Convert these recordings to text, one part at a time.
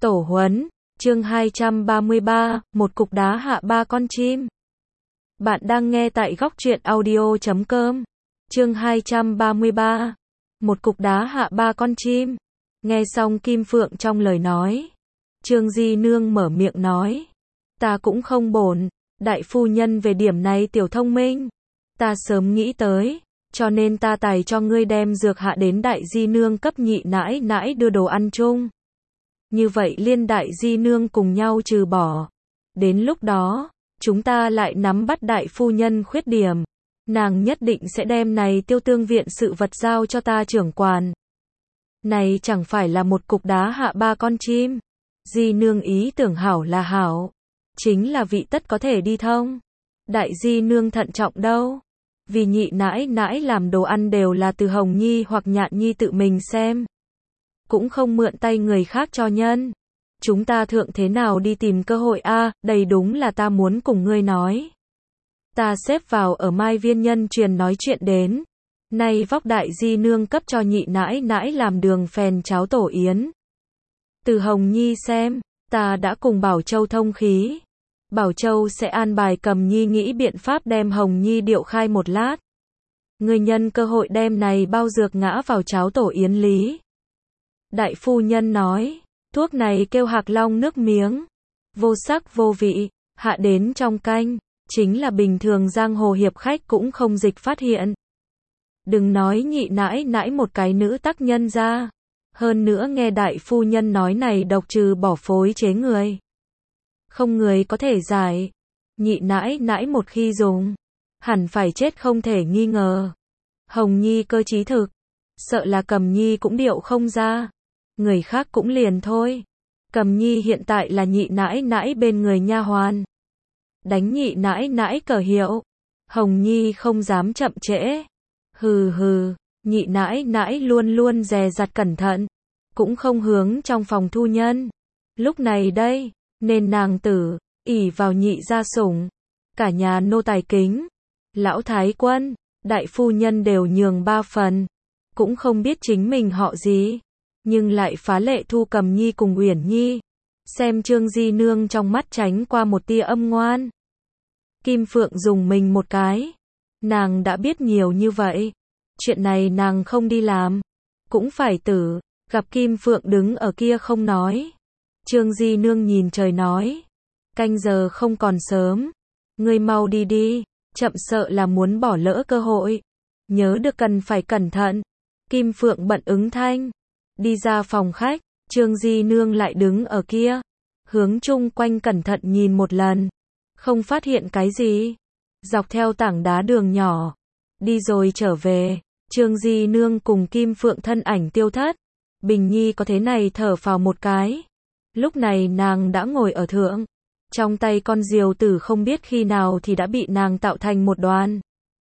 Tổ huấn, chương 233, một cục đá hạ ba con chim. Bạn đang nghe tại góc truyện audio.com. Chương 233, một cục đá hạ ba con chim. Nghe xong Kim Phượng trong lời nói, Trương Di Nương mở miệng nói, ta cũng không bổn, đại phu nhân về điểm này tiểu thông minh, ta sớm nghĩ tới, cho nên ta tài cho ngươi đem dược hạ đến đại di nương cấp nhị nãi nãi đưa đồ ăn chung. Như vậy liên đại di nương cùng nhau trừ bỏ. Đến lúc đó, chúng ta lại nắm bắt đại phu nhân khuyết điểm. Nàng nhất định sẽ đem này tiêu tương viện sự vật giao cho ta trưởng quản. Này chẳng phải là một cục đá hạ ba con chim. Di nương ý tưởng hảo là hảo. Chính là vị tất có thể đi thông. Đại di nương thận trọng đâu. Vì nhị nãi nãi làm đồ ăn đều là từ Hồng Nhi hoặc Nhạn Nhi tự mình xem. Cũng không mượn tay người khác cho nhân. Chúng ta thượng thế nào đi tìm cơ hội a? Đây đúng là ta muốn cùng ngươi nói. Ta xếp vào ở Mai Viên Nhân truyền nói chuyện đến. Nay vóc đại di nương cấp cho nhị nãi nãi làm đường phèn cháo tổ yến. Từ Hồng Nhi xem, ta đã cùng Bảo Châu thông khí. Bảo Châu sẽ an bài Cầm Nhi nghĩ biện pháp đem Hồng Nhi điệu khai một lát. Người nhân cơ hội đem này bao dược ngã vào cháo tổ yến lý. Đại phu nhân nói, thuốc này kêu hạc long nước miếng. Vô sắc vô vị, hạ đến trong canh, chính là bình thường giang hồ hiệp khách cũng không dịch phát hiện. Đừng nói nhị nãi nãi một cái nữ tác nhân ra. Hơn nữa nghe đại phu nhân nói này độc trừ bỏ phối chế người. Không người có thể giải. Nhị nãi nãi một khi dùng, hẳn phải chết không thể nghi ngờ. Hồng Nhi cơ trí thực, sợ là Cầm Nhi cũng điệu không ra. Người khác cũng liền thôi. Cầm Nhi hiện tại là nhị nãi nãi bên người nha hoàn. Đánh nhị nãi nãi cờ hiệu. Hồng Nhi không dám chậm trễ. Hừ hừ, nhị nãi nãi luôn luôn dè dặt cẩn thận. Cũng không hướng trong phòng thu nhân. Lúc này đây, nên nàng tử, ỷ vào nhị gia sủng. Cả nhà nô tài kính. Lão thái quân, đại phu nhân đều nhường 3 phần. Cũng không biết chính mình họ gì. Nhưng lại phá lệ thu Cầm Nhi cùng Uyển Nhi. Xem Trương Di Nương trong mắt tránh qua một tia âm ngoan. Kim Phượng dùng mình một cái. Nàng đã biết nhiều như vậy. Chuyện này nàng không đi làm. Cũng phải tử. Gặp Kim Phượng đứng ở kia không nói. Trương Di Nương nhìn trời nói. Canh giờ không còn sớm. Ngươi mau đi đi. Chậm sợ là muốn bỏ lỡ cơ hội. Nhớ được cần phải cẩn thận. Kim Phượng bận ứng thanh. Đi ra phòng khách, Trương Di Nương lại đứng ở kia. Hướng chung quanh cẩn thận nhìn một lần. Không phát hiện cái gì. Dọc theo tảng đá đường nhỏ. Đi rồi trở về. Trương Di Nương cùng Kim Phượng thân ảnh tiêu thất. Bình Nhi có thế này thở phào một cái. Lúc này nàng đã ngồi ở thượng. Trong tay con diều tử không biết khi nào thì đã bị nàng tạo thành một đoàn.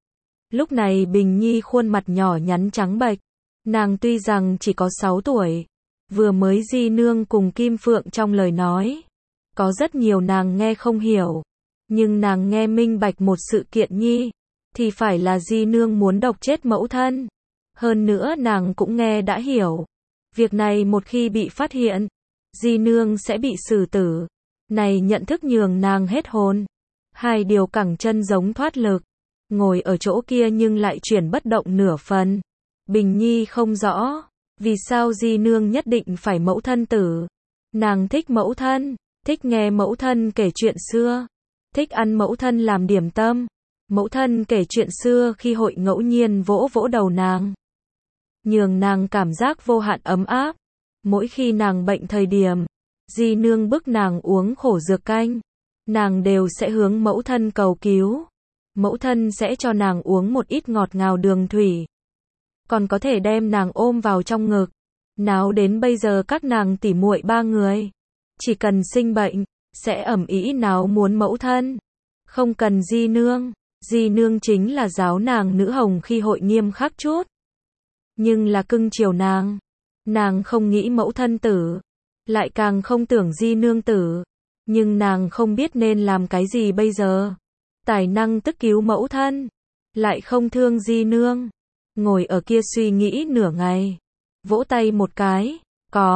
Lúc này Bình Nhi khuôn mặt nhỏ nhắn trắng bệch. Nàng tuy rằng chỉ có 6 tuổi, vừa mới Di Nương cùng Kim Phượng trong lời nói. Có rất nhiều nàng nghe không hiểu, nhưng nàng nghe minh bạch một sự kiện nhi, thì phải là Di Nương muốn độc chết mẫu thân. Hơn nữa nàng cũng nghe đã hiểu. Việc này một khi bị phát hiện, Di Nương sẽ bị xử tử. Này nhận thức nhường nàng hết hồn. Hai điều cẳng chân giống thoát lực. Ngồi ở chỗ kia nhưng lại chuyển bất động nửa phần. Bình Nhi không rõ, vì sao Di Nương nhất định phải mẫu thân tử. Nàng thích mẫu thân, thích nghe mẫu thân kể chuyện xưa, thích ăn mẫu thân làm điểm tâm. Mẫu thân kể chuyện xưa khi hội ngẫu nhiên vỗ vỗ đầu nàng. Nhường nàng cảm giác vô hạn ấm áp. Mỗi khi nàng bệnh thời điểm, Di Nương bức nàng uống khổ dược canh. Nàng đều sẽ hướng mẫu thân cầu cứu. Mẫu thân sẽ cho nàng uống một ít ngọt ngào đường thủy. Còn có thể đem nàng ôm vào trong ngực. Náo đến bây giờ các nàng tỉ muội 3 người. Chỉ cần sinh bệnh, sẽ ầm ĩ náo muốn mẫu thân. Không cần Di Nương. Di Nương chính là giáo nàng nữ hồng khi hội nghiêm khắc chút. Nhưng là cưng chiều nàng. Nàng không nghĩ mẫu thân tử. Lại càng không tưởng Di Nương tử. Nhưng nàng không biết nên làm cái gì bây giờ. Tài năng tức cứu mẫu thân. Lại không thương Di Nương. Ngồi ở kia suy nghĩ nửa ngày. Vỗ tay một cái. Có.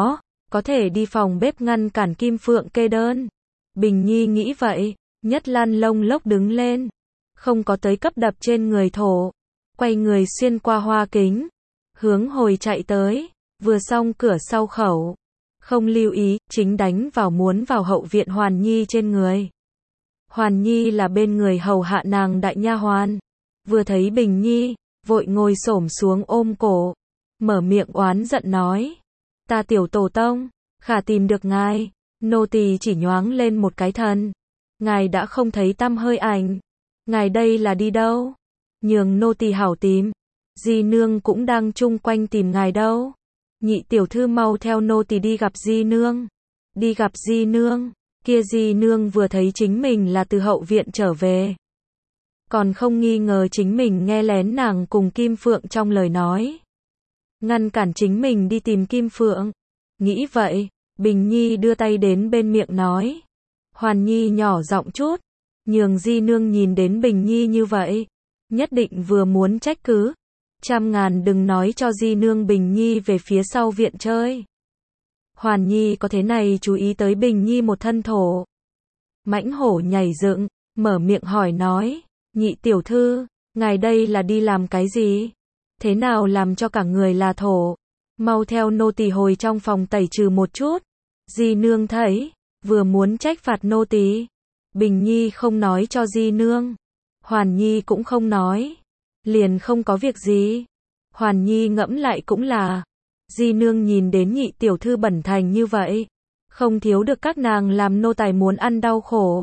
có thể đi phòng bếp ngăn cản Kim Phượng kê đơn. Bình Nhi nghĩ vậy, nhất lăn lông lốc đứng lên, không có tới cấp đập trên người thổ, quay người xuyên qua hoa kính, hướng hồi chạy tới, vừa xong cửa sau khẩu, không lưu ý, chính đánh vào muốn vào hậu viện Hoàn Nhi trên người. Hoàn Nhi là bên người hầu hạ nàng đại nha hoàn, vừa thấy Bình Nhi, vội ngồi xổm xuống ôm cổ, mở miệng oán giận nói, ta tiểu tổ tông, khả tìm được ngài, nô tỳ chỉ nhoáng lên một cái thần, ngài đã không thấy tăm hơi ảnh, ngài đây là đi đâu? Nhường nô tỳ hảo tìm, di nương cũng đang chung quanh tìm ngài đâu. Nhị tiểu thư mau theo nô tỳ đi gặp di nương. Đi gặp di nương, kia di nương vừa thấy chính mình là từ hậu viện trở về, còn không nghi ngờ chính mình nghe lén nàng cùng Kim Phượng trong lời nói, ngăn cản chính mình đi tìm Kim Phượng. Nghĩ vậy, Bình Nhi đưa tay đến bên miệng nói, Hoàn Nhi nhỏ giọng chút, nhường di nương nhìn đến Bình Nhi như vậy, nhất định vừa muốn trách cứ, trăm ngàn đừng nói cho di nương Bình Nhi về phía sau viện chơi. Hoàn Nhi có thế này chú ý tới Bình Nhi một thân thổ. Mãnh hổ nhảy dựng, mở miệng hỏi nói, nhị tiểu thư, ngài đây là đi làm cái gì? Thế nào làm cho cả người là thổ? Mau theo nô tỳ hồi trong phòng tẩy trừ một chút. Di nương thấy, vừa muốn trách phạt nô tỳ. Bình Nhi không nói cho di nương. Hoàn Nhi cũng không nói. Liền không có việc gì. Hoàn Nhi ngẫm lại cũng là, di nương nhìn đến nhị tiểu thư bẩn thành như vậy, không thiếu được các nàng làm nô tài muốn ăn đau khổ.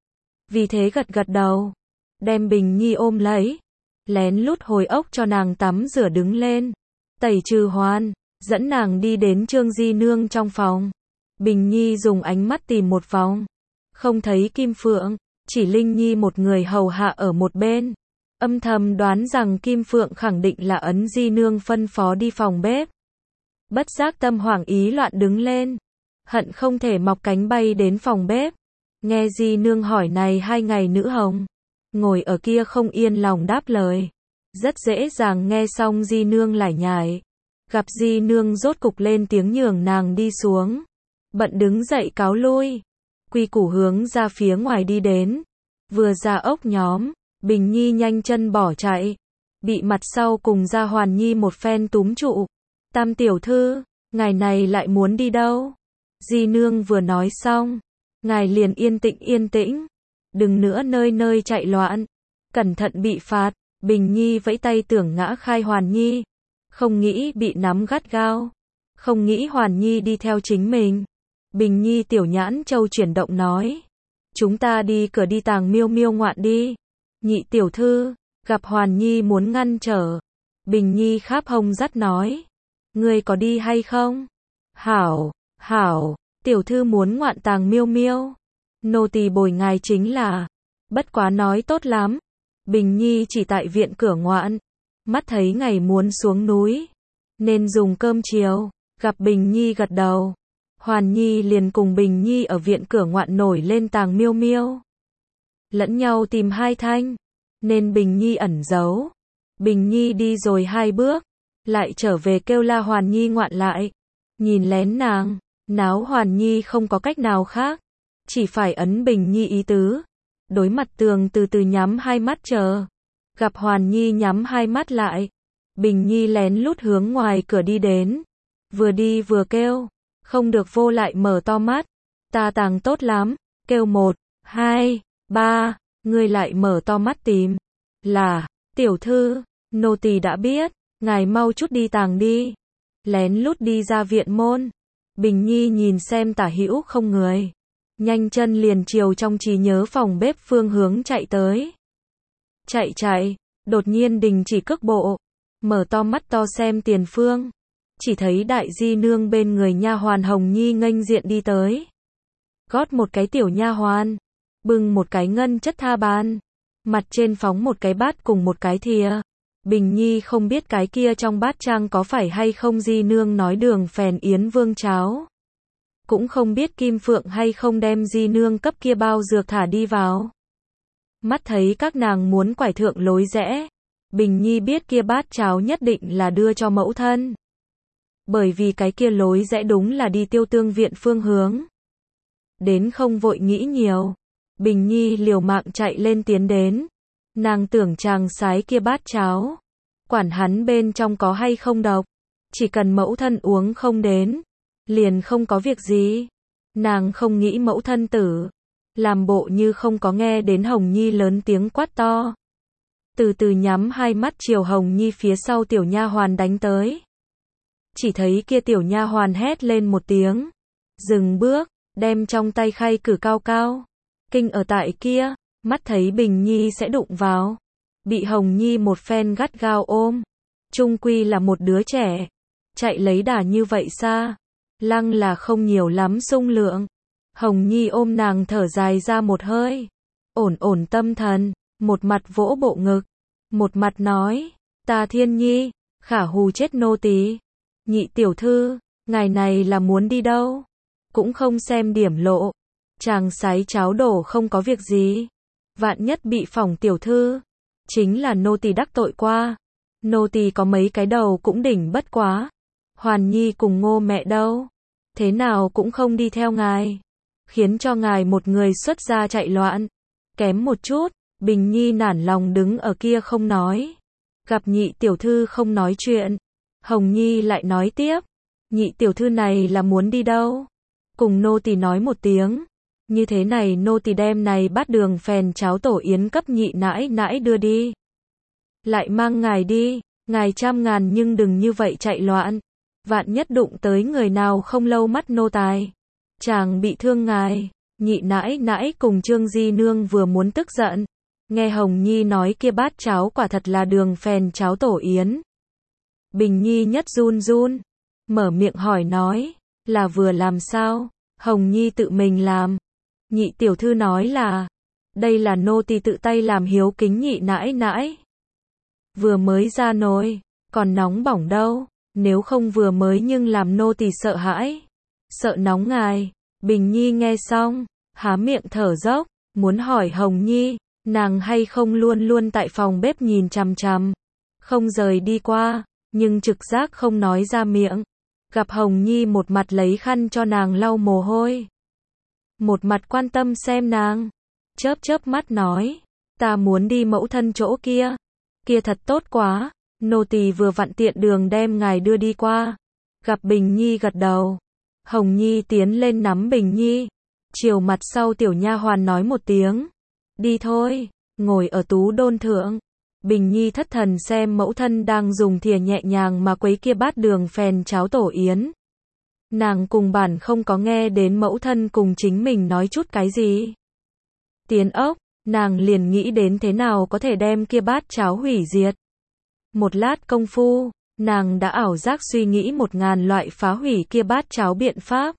Vì thế gật gật đầu, đem Bình Nhi ôm lấy, lén lút hồi ốc cho nàng tắm rửa đứng lên, tẩy trừ hoàn, dẫn nàng đi đến Trương di nương trong phòng. Bình Nhi dùng ánh mắt tìm một vòng, không thấy Kim Phượng, chỉ Linh Nhi một người hầu hạ ở một bên. Âm thầm đoán rằng Kim Phượng khẳng định là ấn di nương phân phó đi phòng bếp. Bất giác tâm hoảng ý loạn đứng lên, hận không thể mọc cánh bay đến phòng bếp. Nghe di nương hỏi này 2 ngày nữ hồng, ngồi ở kia không yên lòng đáp lời. Rất dễ dàng nghe xong di nương lải nhải. Gặp di nương rốt cục lên tiếng nhường nàng đi xuống. Bận đứng dậy cáo lui. Quy củ hướng ra phía ngoài đi đến. Vừa ra ốc nhóm, Bình Nhi nhanh chân bỏ chạy. Bị mặt sau cùng ra Hoàn Nhi một phen túm trụ. Tam tiểu thư, ngài này lại muốn đi đâu? Di nương vừa nói xong, ngài liền yên tĩnh, đừng nữa nơi nơi chạy loạn, cẩn thận bị phạt. Bình Nhi vẫy tay tưởng ngã khai Hoàn Nhi, không nghĩ bị nắm gắt gao, không nghĩ Hoàn Nhi đi theo chính mình. Bình Nhi tiểu nhãn châu chuyển động nói, chúng ta đi cửa đi Tàng Miêu Miêu ngoạn đi. Nhị tiểu thư, gặp Hoàn Nhi muốn ngăn trở. Bình Nhi kháp hông dắt nói, ngươi có đi hay không? Hảo, hảo, tiểu thư muốn ngoạn Tàng Miêu Miêu. Nô tỳ bồi ngài chính là, bất quá nói tốt lắm. Bình Nhi chỉ tại viện cửa ngoạn, mắt thấy ngày muốn xuống núi, nên dùng cơm chiều. Gặp Bình Nhi gật đầu, Hoàn Nhi liền cùng Bình Nhi ở viện cửa ngoạn nổi lên Tàng Miêu Miêu. Lẫn nhau tìm 2 thanh, nên Bình Nhi ẩn giấu. Bình Nhi đi rồi 2 bước, lại trở về kêu la Hoàn Nhi ngoạn lại. Nhìn lén nàng, náo Hoàn Nhi không có cách nào khác, chỉ phải ấn Bình Nhi ý tứ. Đối mặt tường từ từ nhắm 2 mắt chờ. Gặp Hoàn Nhi nhắm 2 mắt lại, Bình Nhi lén lút hướng ngoài cửa đi đến. Vừa đi vừa kêu, không được vô lại mở to mắt. Ta tàng tốt lắm, kêu 1, 2, 3, ngươi lại mở to mắt tìm. Là, tiểu thư, nô tỳ đã biết, ngài mau chút đi tàng đi. Lén lút đi ra viện môn. Bình Nhi nhìn xem tả hữu không người, nhanh chân liền chiều trong trí nhớ phòng bếp phương hướng chạy tới. Chạy, đột nhiên đình chỉ cước bộ, mở to mắt to xem tiền phương, chỉ thấy đại di nương bên người nha hoàn Hồng Nhi nghênh diện đi tới. Gót một cái tiểu nha hoàn, bưng một cái ngân chất tha bàn, mặt trên phóng một cái bát cùng một cái thìa. Bình Nhi không biết cái kia trong bát trang có phải hay không di nương nói đường phèn yến vương cháo. Cũng không biết Kim Phượng hay không đem di nương cấp kia bao dược thả đi vào. Mắt thấy các nàng muốn quải thượng lối rẽ, Bình Nhi biết kia bát cháo nhất định là đưa cho mẫu thân. bởi vì cái kia lối rẽ đúng là đi Tiêu Tương viện phương hướng. Đến không vội nghĩ nhiều, Bình Nhi liều mạng chạy lên tiến đến. Nàng tưởng chàng sái kia bát cháo, quản hắn bên trong có hay không độc, chỉ cần mẫu thân uống không đến, liền không có việc gì. Nàng không nghĩ mẫu thân tử, làm bộ như không có nghe đến Hồng Nhi lớn tiếng quát to. Từ từ nhắm hai mắt chiều Hồng Nhi phía sau tiểu nha hoàn đánh tới. Chỉ thấy kia tiểu nha hoàn hét lên một tiếng, dừng bước, đem trong tay khay cử cao cao. Kinh ở tại kia, mắt thấy Bình Nhi sẽ đụng vào, bị Hồng Nhi một phen gắt gao ôm. Chung quy là một đứa trẻ, chạy lấy đà như vậy xa, lăng là không nhiều lắm sung lượng. Hồng Nhi ôm nàng thở dài ra một hơi, ổn ổn tâm thần, một mặt vỗ bộ ngực, một mặt nói, ta Thiên Nhi, khả hù chết nô tỳ. Nhị tiểu thư, ngài này là muốn đi đâu? Cũng không xem điểm lộ, chàng sái cháo đổ không có việc gì, vạn nhất bị phỏng tiểu thư, chính là nô tỳ đắc tội qua, nô tỳ có mấy cái đầu cũng đỉnh bất quá. Hoàn Nhi cùng Ngô mẹ đâu? Thế nào cũng không đi theo ngài, khiến cho ngài một người xuất gia chạy loạn, kém một chút. Bình Nhi nản lòng đứng ở kia không nói. Gặp nhị tiểu thư không nói chuyện, Hồng Nhi lại nói tiếp, nhị tiểu thư này là muốn đi đâu? Cùng nô tỳ nói một tiếng, như thế này nô tỳ đem này bát đường phèn cháo tổ yến cấp nhị nãi nãi đưa đi. Lại mang ngài đi, ngài trăm ngàn nhưng đừng như vậy chạy loạn, vạn nhất đụng tới người nào không lâu mắt nô tài, chàng bị thương ngài. Nhị nãi nãi cùng Trương Di Nương vừa muốn tức giận, nghe Hồng Nhi nói kia bát cháo quả thật là đường phèn cháo tổ yến. Bình Nhi nhất run run, mở miệng hỏi nói, là vừa làm sao? Hồng Nhi tự mình làm. Nhị tiểu thư nói là, đây là nô tỳ tự tay làm hiếu kính nhị nãi nãi. Vừa mới ra nồi, còn nóng bỏng đâu, nếu không vừa mới nhưng làm nô tỳ sợ hãi, sợ nóng ngài. Bình Nhi nghe xong, há miệng thở dốc, muốn hỏi Hồng Nhi, nàng hay không luôn luôn tại phòng bếp nhìn chằm chằm, không rời đi qua, nhưng trực giác không nói ra miệng. Gặp Hồng Nhi một mặt lấy khăn cho nàng lau mồ hôi, một mặt quan tâm xem nàng, chớp chớp mắt nói, ta muốn đi mẫu thân chỗ kia, kia thật tốt quá, nô tỳ vừa vặn tiện đường đem ngài đưa đi qua. Gặp Bình Nhi gật đầu, Hồng Nhi tiến lên nắm Bình Nhi, chiều mặt sau tiểu nha hoàn nói một tiếng, đi thôi, ngồi ở tú đôn thượng. Bình Nhi thất thần xem mẫu thân đang dùng thìa nhẹ nhàng mà quấy kia bát đường phèn cháo tổ yến. Nàng cùng bản không có nghe đến mẫu thân cùng chính mình nói chút cái gì. Tiến ốc, nàng liền nghĩ đến thế nào có thể đem kia bát cháo hủy diệt. Một lát công phu, nàng đã ảo giác suy nghĩ 1000 loại phá hủy kia bát cháo biện pháp.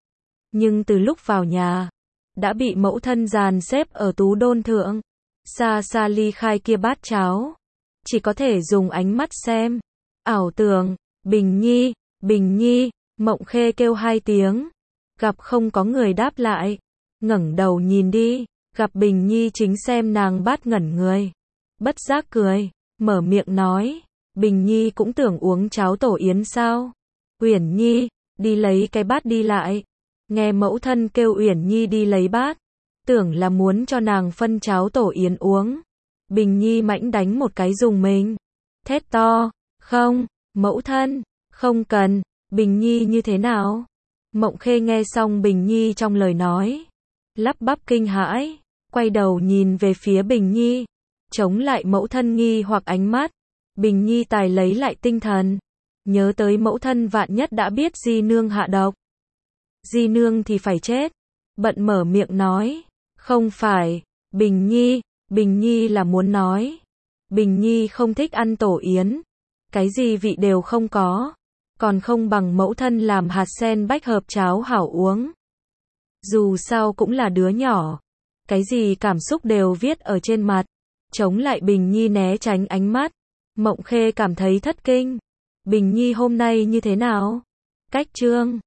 Nhưng từ lúc vào nhà, đã bị mẫu thân dàn xếp ở tú đôn thượng, xa xa ly khai kia bát cháo, chỉ có thể dùng ánh mắt xem. Ảo tưởng, Bình Nhi, Bình Nhi, Mộng Khê kêu 2 tiếng, gặp không có người đáp lại, ngẩng đầu nhìn đi, gặp Bình Nhi chính xem nàng bát ngẩn người, bất giác cười, mở miệng nói, Bình Nhi cũng tưởng uống cháo tổ yến sao? Uyển Nhi, đi lấy cái bát đi lại. Nghe mẫu thân kêu Uyển Nhi đi lấy bát, tưởng là muốn cho nàng phân cháo tổ yến uống. Bình Nhi mãnh đánh một cái dùng mình, thét to, không, mẫu thân, không cần. Bình Nhi như thế nào? Mộng Khê nghe xong Bình Nhi trong lời nói, lắp bắp kinh hãi, quay đầu nhìn về phía Bình Nhi, chống lại mẫu thân nghi hoặc ánh mắt. Bình Nhi tài lấy lại tinh thần, nhớ tới mẫu thân vạn nhất đã biết Di Nương hạ độc, Di Nương thì phải chết, bận mở miệng nói, không phải. Bình Nhi là muốn nói, Bình Nhi không thích ăn tổ yến, cái gì vị đều không có, còn không bằng mẫu thân làm hạt sen bách hợp cháo hảo uống. Dù sao cũng là đứa nhỏ, cái gì cảm xúc đều viết ở trên mặt, chống lại Bình Nhi né tránh ánh mắt. Mộng Khê cảm thấy thất kinh, Bình Nhi hôm nay như thế nào? Cách trương